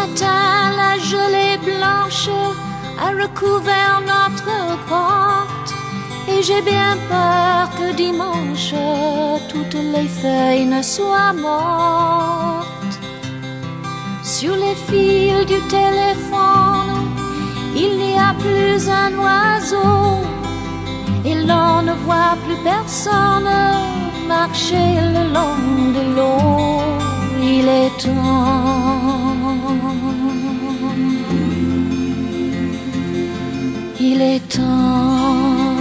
matin, la gelée blanche a recouvert notre porte. Et j'ai bien peur que dimanche, toutes les feuilles ne soient mortes. Sur les fils du téléphone, il n'y a plus un oiseau. Et l'on ne voit plus personne marcher le long de l'eau. Il est temps, il est temps.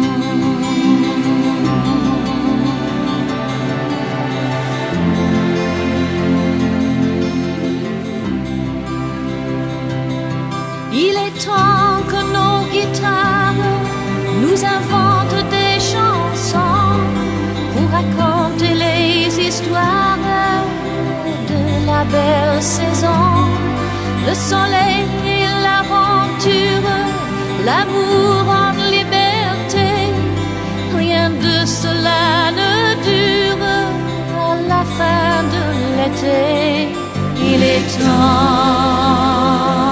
Il est temps que nos guitares nous inventent des chansons pour raconter les histoires de la belle saison. Le soleil et l'aventure, l'amour en liberté, rien de cela ne dure à la fin de l'été. Il est temps,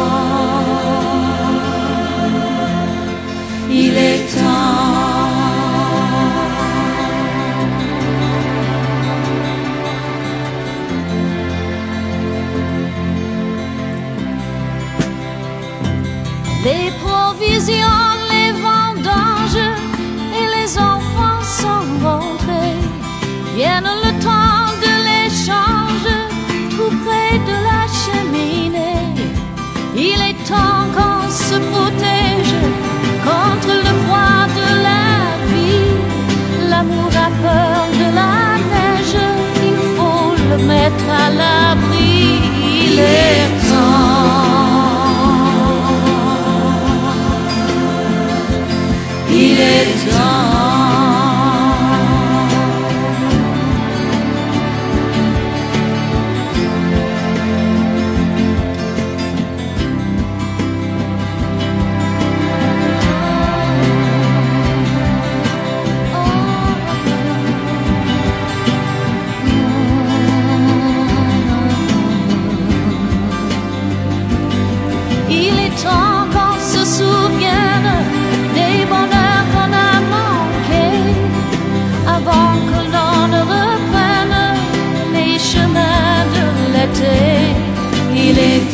il est temps. Les provisions, les vendanges et les enfants sont rentrés. Vienne le temps de l'échange, tout près de la cheminée. Il est temps qu'on se protège contre le froid de la vie. L'amour a peur de la neige, il faut le mettre à l'abri. Il est temps, il est temps. Il est temps qu'on se souvienne des bonheurs qu'on a manqués avant que l'on ne reprenne les chemins de l'été. Il est